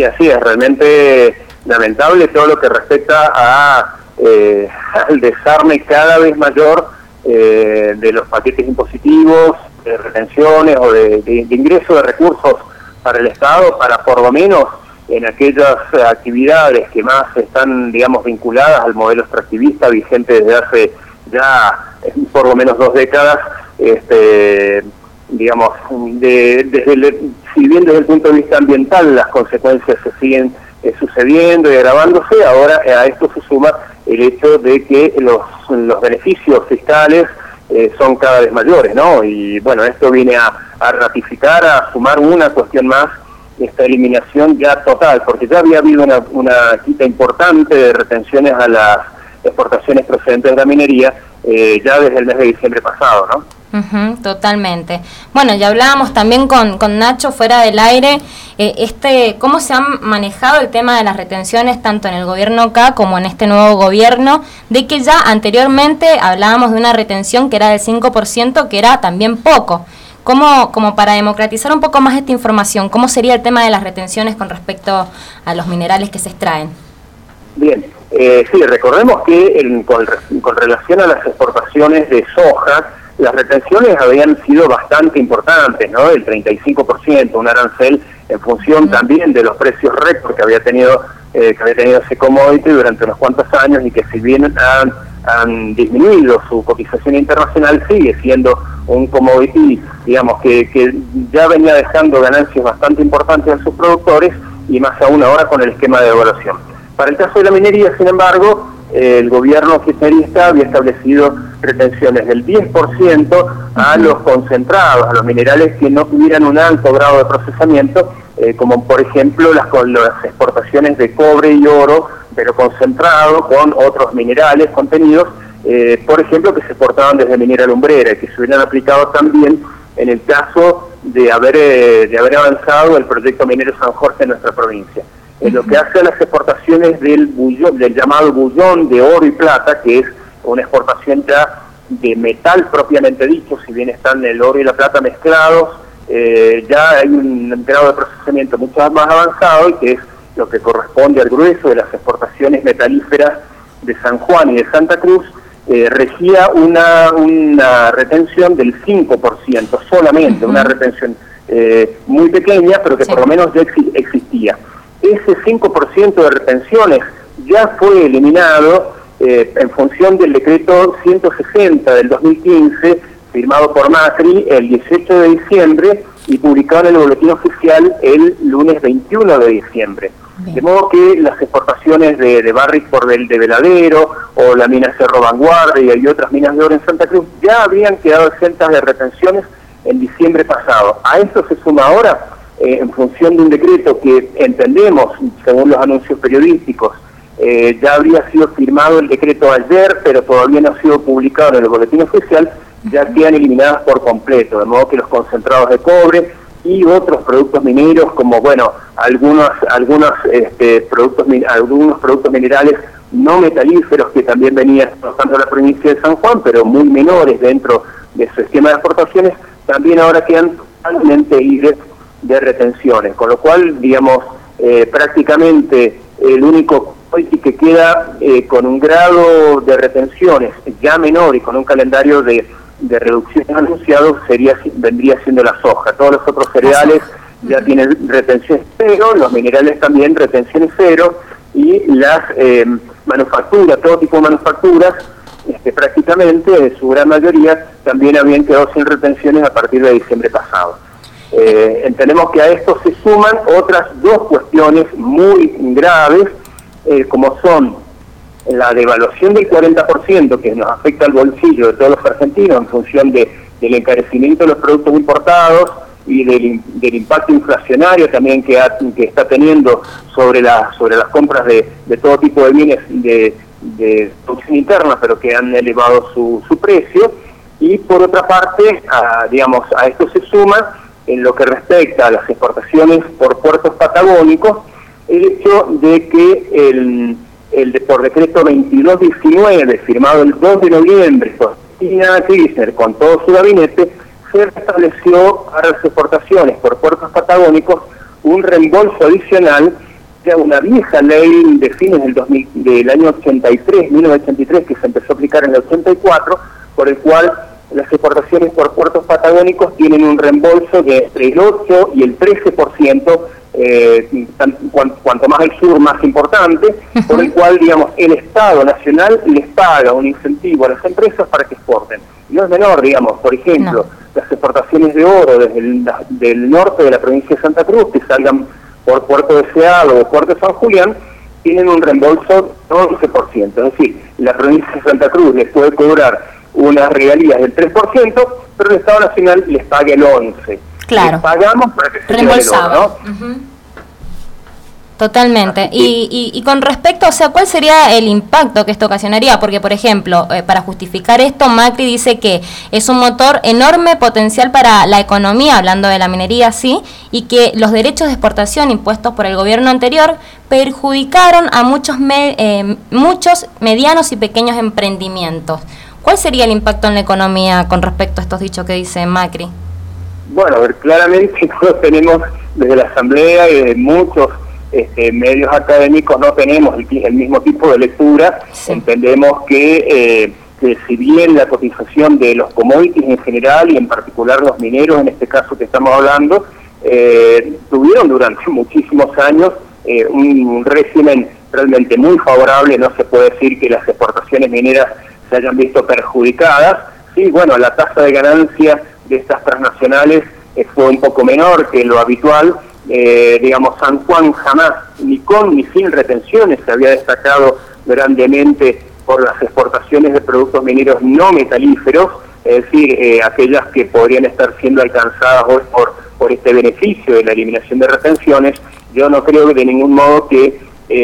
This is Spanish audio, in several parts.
Sí, así es, realmente lamentable todo lo que respecta al desarme cada vez mayor de los paquetes impositivos, de retenciones o de ingreso de recursos para el Estado, para por lo menos en aquellas actividades que más están, digamos, vinculadas al modelo extractivista vigente desde hace ya por lo menos 2 décadas, digamos, si bien desde el punto de vista ambiental las consecuencias se siguen sucediendo y agravándose, ahora a esto se suma el hecho de que los beneficios fiscales son cada vez mayores, ¿no? Y bueno, esto viene a ratificar, a sumar una cuestión más, esta eliminación ya total, porque ya había habido una quita importante de retenciones a las exportaciones procedentes de la minería ya desde el mes de diciembre pasado, ¿no? Totalmente. Bueno, ya hablábamos también con Nacho fuera del aire, cómo se ha manejado el tema de las retenciones tanto en el gobierno acá como en este nuevo gobierno, de que ya anteriormente hablábamos de una retención que era del 5%, que era también poco. Como para democratizar un poco más esta información, ¿cómo sería el tema de las retenciones con respecto a los minerales que se extraen? Bien, sí, recordemos que con relación a las exportaciones de soja, las retenciones habían sido bastante importantes, ¿no? El 35%, un arancel en función también de los precios récord que había tenido ese commodity durante unos cuantos años, y que si bien han disminuido su cotización internacional, sigue siendo un commodity, digamos, que ya venía dejando ganancias bastante importantes a sus productores, y más aún ahora con el esquema de devaluación. Para el caso de la minería, sin embargo, el gobierno kirchnerista había establecido retenciones del 10% a los concentrados, a los minerales que no tuvieran un alto grado de procesamiento, como por ejemplo las exportaciones de cobre y oro, pero concentrado con otros minerales contenidos, por ejemplo, que se exportaban desde minera lumbrera, y que se hubieran aplicado también en el caso de haber avanzado el proyecto minero San Jorge en nuestra provincia. En lo que hace a las exportaciones del llamado bullón de oro y plata, que es una exportación ya de metal propiamente dicho, si bien están el oro y la plata mezclados, ya hay un grado de procesamiento mucho más avanzado, y que es lo que corresponde al grueso de las exportaciones metalíferas de San Juan y de Santa Cruz, regía una retención del 5% solamente, una retención muy pequeña, pero que por lo menos ya existía. Ese 5% de retenciones ya fue eliminado en función del decreto 160 del 2015, firmado por Macri el 18 de diciembre y publicado en el boletín oficial el lunes 21 de diciembre. Bien. De modo que las exportaciones de Barrick de Veladero, o la mina Cerro Vanguardia y otras minas de oro en Santa Cruz ya habrían quedado exentas de retenciones en diciembre pasado. A esto se suma ahora, en función de un decreto que entendemos, según los anuncios periodísticos, ya habría sido firmado el decreto ayer, pero todavía no ha sido publicado en el boletín oficial, ya quedan eliminadas por completo, de modo que los concentrados de cobre y otros productos mineros, como bueno, algunos productos minerales no metalíferos que también venían exportando a la provincia de San Juan, pero muy menores dentro de su esquema de exportaciones, también ahora quedan totalmente libres de retenciones, con lo cual, digamos, prácticamente el único que queda con un grado de retenciones ya menor y con un calendario de reducciones anunciados vendría siendo la soja. Todos los otros cereales ya tienen retenciones cero, los minerales también retenciones cero, y las manufacturas, todo tipo de manufacturas, prácticamente en su gran mayoría también habían quedado sin retenciones a partir de diciembre pasado. Entendemos que a esto se suman otras dos cuestiones muy graves, como son la devaluación del 40%, que nos afecta al bolsillo de todos los argentinos en función del encarecimiento de los productos importados y del impacto inflacionario también que está teniendo sobre las compras de todo tipo de bienes de producción interna, pero que han elevado su precio. Y por otra parte, a esto se suma, en lo que respecta a las exportaciones por puertos patagónicos, el hecho de que por decreto 2219, firmado el 2 de noviembre por Cristina Kirchner con todo su gabinete, se restableció para las exportaciones por puertos patagónicos un reembolso adicional era una vieja ley de fines del año 83, 1983, que se empezó a aplicar en el 84, por el cual las exportaciones por puertos patagónicos tienen un reembolso de entre el 8 y el 13%, cuanto más al sur, más importante, por el cual, digamos, el Estado Nacional les paga un incentivo a las empresas para que exporten. Y no es menor, digamos, por ejemplo, las exportaciones de oro desde del norte de la provincia de Santa Cruz, que salgan por Puerto Deseado o Puerto de San Julián, tienen un reembolso de 11%. Es decir, la provincia de Santa Cruz les puede cobrar unas regalías del 3%, pero el Estado Nacional les paga el 11%. Claro. Les pagamos para que se reembolsado, ¿no? Totalmente. Y con respecto, o sea, ¿cuál sería el impacto que esto ocasionaría? Porque, por ejemplo, para justificar esto, Macri dice que es un motor enorme potencial para la economía, hablando de la minería, sí, y que los derechos de exportación impuestos por el gobierno anterior perjudicaron a muchos medianos y pequeños emprendimientos. ¿Cuál sería el impacto en la economía con respecto a estos dichos que dice Macri? Bueno, a ver, claramente nosotros tenemos desde la Asamblea y de muchos medios académicos no tenemos el mismo tipo de lectura. Sí. Entendemos que si bien la cotización de los commodities en general y en particular los mineros, en este caso que estamos hablando, tuvieron durante muchísimos años un régimen realmente muy favorable. No se puede decir que las exportaciones mineras se hayan visto perjudicadas. Sí, bueno, la tasa de ganancia de estas transnacionales fue un poco menor que lo habitual. Digamos, San Juan jamás, ni con ni sin retenciones, se había destacado grandemente por las exportaciones de productos mineros no metalíferos, es decir, aquellas que podrían estar siendo alcanzadas hoy por este beneficio de la eliminación de retenciones. Yo no creo de ningún modo que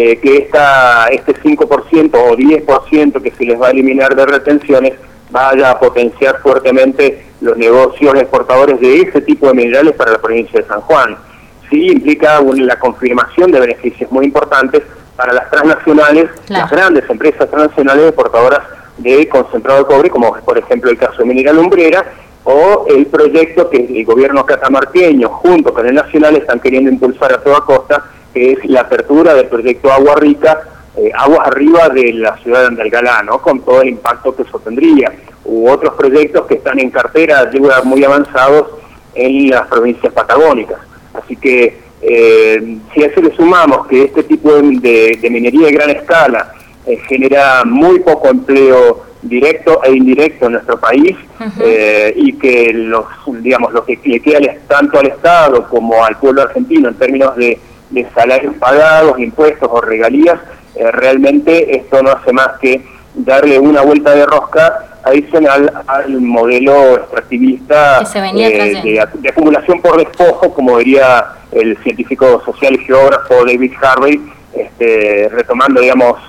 este 5% o 10% que se les va a eliminar de retenciones vaya a potenciar fuertemente los negocios exportadores de ese tipo de minerales para la provincia de San Juan. Sí implica la confirmación de beneficios muy importantes para las transnacionales, claro, las grandes empresas transnacionales exportadoras de concentrado de cobre, como por ejemplo el caso de Minera Lumbrera, o el proyecto que el gobierno catamarqueño junto con el nacional están queriendo impulsar a toda costa, que es la apertura del proyecto Agua Rica, aguas arriba de la ciudad de Andalgalá, ¿no? Con todo el impacto que eso tendría. U otros proyectos que están en cartera ya muy avanzados en las provincias patagónicas. Así que si a eso le sumamos que este tipo de minería de gran escala genera muy poco empleo directo e indirecto en nuestro país, y que lo que le queda tanto al Estado como al pueblo argentino en términos de salarios pagados, impuestos o regalías, realmente esto no hace más que darle una vuelta de rosca adicional al modelo extractivista de acumulación por despojo, como diría el científico social y geógrafo David Harvey, retomando, digamos,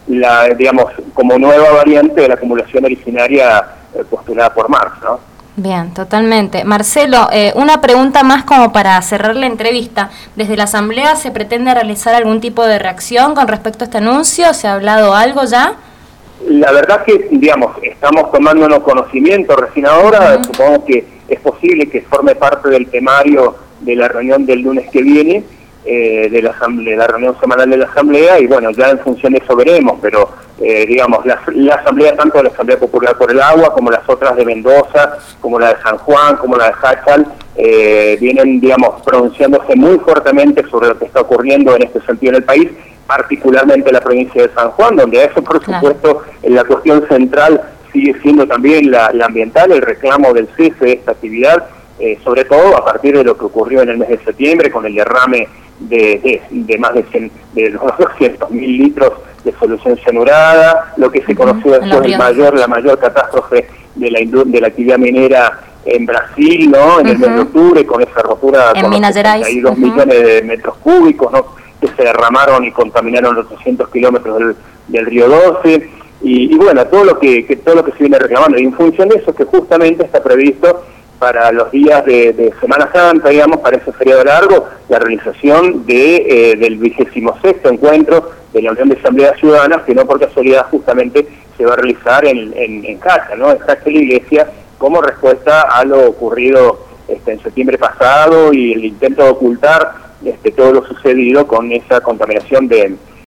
como nueva variante de la acumulación originaria postulada por Marx, ¿no? Bien, totalmente. Marcelo, una pregunta más como para cerrar la entrevista. ¿Desde la Asamblea se pretende realizar algún tipo de reacción con respecto a este anuncio? ¿Se ha hablado algo ya? La verdad que, digamos, estamos tomándonos conocimiento recién ahora. Supongo que es posible que forme parte del temario de la reunión del lunes que viene, de la reunión semanal de la Asamblea, y bueno, ya en función de eso veremos, pero digamos, la Asamblea, tanto la Asamblea Popular por el Agua, como las otras de Mendoza, como la de San Juan, como la de Jáchal, vienen, digamos, pronunciándose muy fuertemente sobre lo que está ocurriendo en este sentido en el país, particularmente en la provincia de San Juan, donde eso, por supuesto, la cuestión central sigue siendo también la ambiental, el reclamo del cese de esta actividad, sobre todo a partir de lo que ocurrió en el mes de septiembre con el derrame de más de los 200.000 litros de solución cianurada, lo que se conoció después la mayor catástrofe de la actividad minera en Brasil, ¿no? En el mes de octubre, con esa rotura con los 62 millones de metros cúbicos, ¿no? Que se derramaron y contaminaron los 800 kilómetros del río 12, y bueno, todo lo que se viene reclamando. Y en función de eso, que justamente está previsto para los días de Semana Santa, digamos, para ese feriado largo, la realización del 26º encuentro de la Unión de Asambleas Ciudadanas, que no por casualidad justamente se va a realizar en Jáchal, ¿no? En Jáchal Iglesia, como respuesta a lo ocurrido en septiembre pasado y el intento de ocultar todo lo sucedido con esa contaminación de